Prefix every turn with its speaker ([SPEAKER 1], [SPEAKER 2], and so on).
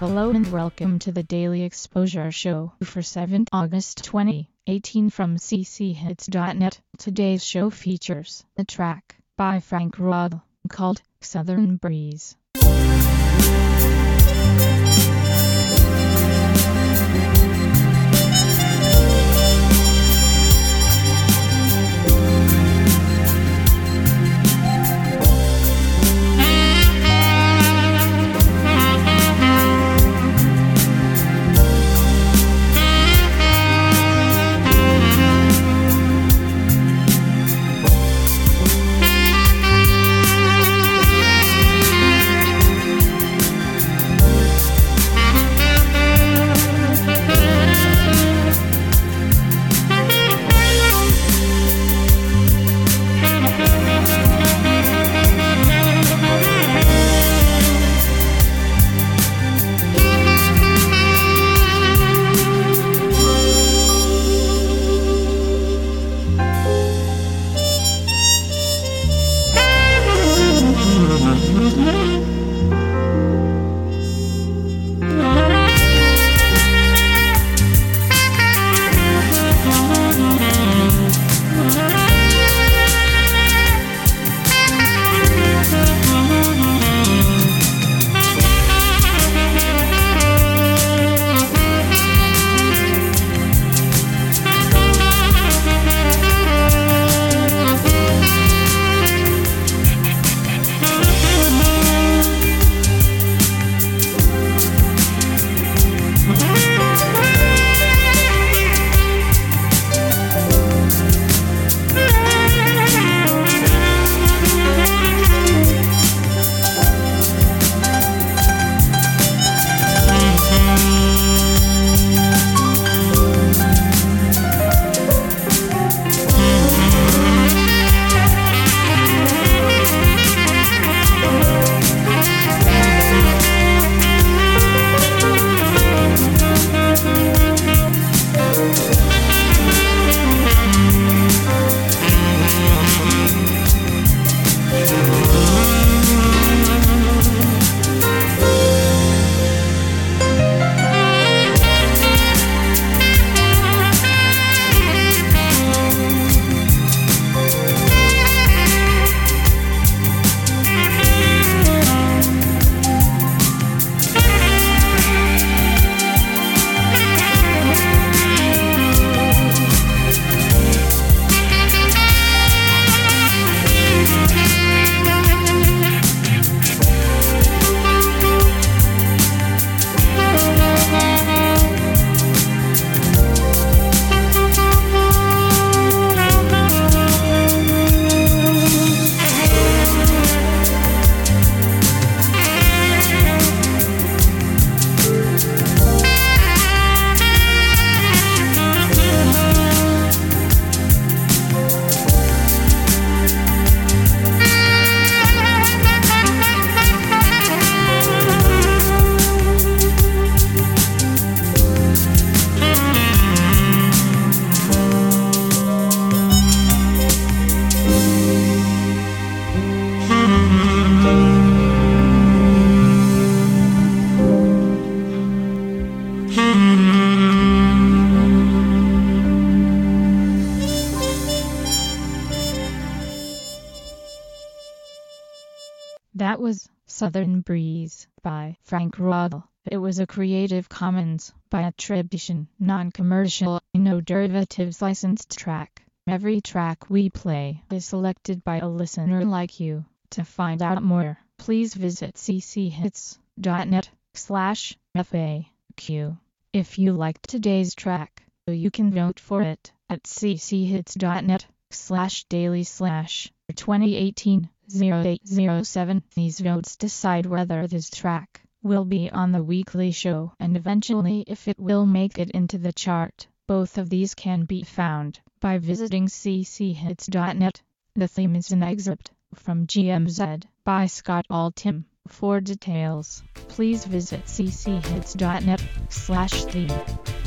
[SPEAKER 1] Hello and welcome to the Daily Exposure Show for 7th August 2018 from cchits.net. Today's show features a track by Frank Rodel called Southern Breeze. That was Southern Breeze by Frank Rodel. It was a Creative Commons by attribution, non-commercial, no derivatives licensed track. Every track we play is selected by a listener like you. To find out more, please visit cchits.net/FAQ. If you liked today's track, you can vote for it at cchits.net/daily/2018-0807. These votes decide whether this track will be on the weekly show and eventually if it will make it into the chart. Both of these can be found by visiting cchits.net. The theme is an excerpt from GMZ by Scott Altham. For details, please visit cchits.net/theme.